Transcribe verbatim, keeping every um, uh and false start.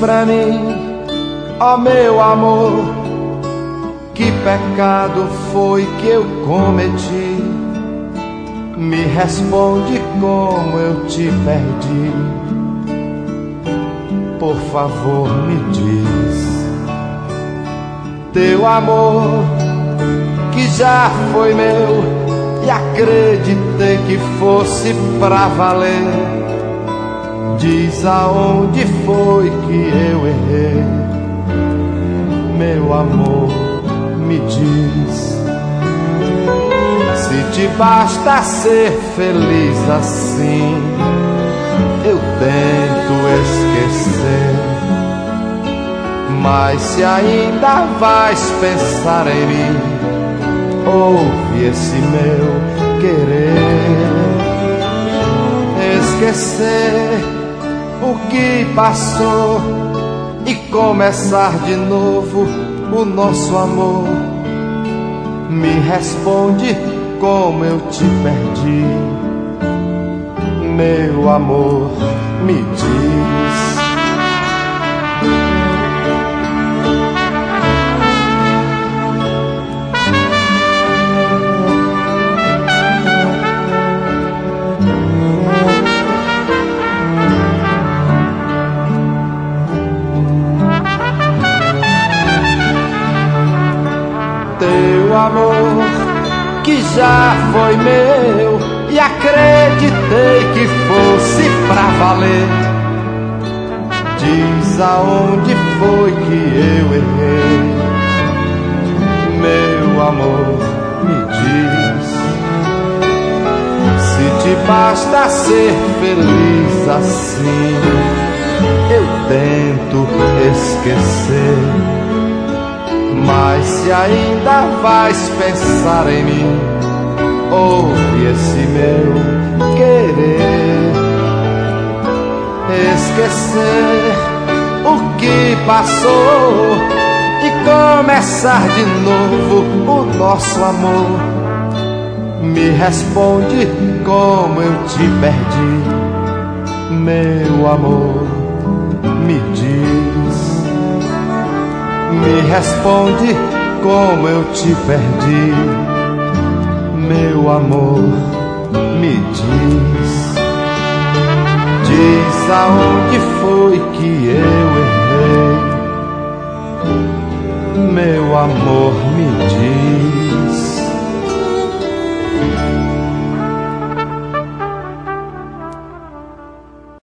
pra mim, ó meu amor, que pecado foi que eu cometi. Me responde como eu te perdi. Por favor, me diz. Teu amor, que já foi meu, e acreditei que fosse pra valer. Diz aonde foi que eu errei. Meu amor, me diz. Se te basta ser feliz assim, eu tento esquecer. Mas se ainda vais pensar em mim, ouve esse meu querer. Esquecer o que passou e começar de novo o nosso amor. Me responde como eu te perdi. Meu amor, me diz. Teu amor, que já foi meu, e acreditei que fosse pra valer. Diz aonde foi que eu errei. Meu amor, me diz. Se te basta ser feliz assim, eu tento esquecer. Mas se ainda vais pensar em mim, ouve esse meu querer. Esquecer o que passou e começar de novo o nosso amor. Me responde como eu te perdi. Meu amor, me diz. Me responde como eu te perdi. Meu amor, me diz. Diz aonde foi que eu errei. Meu amor, me diz.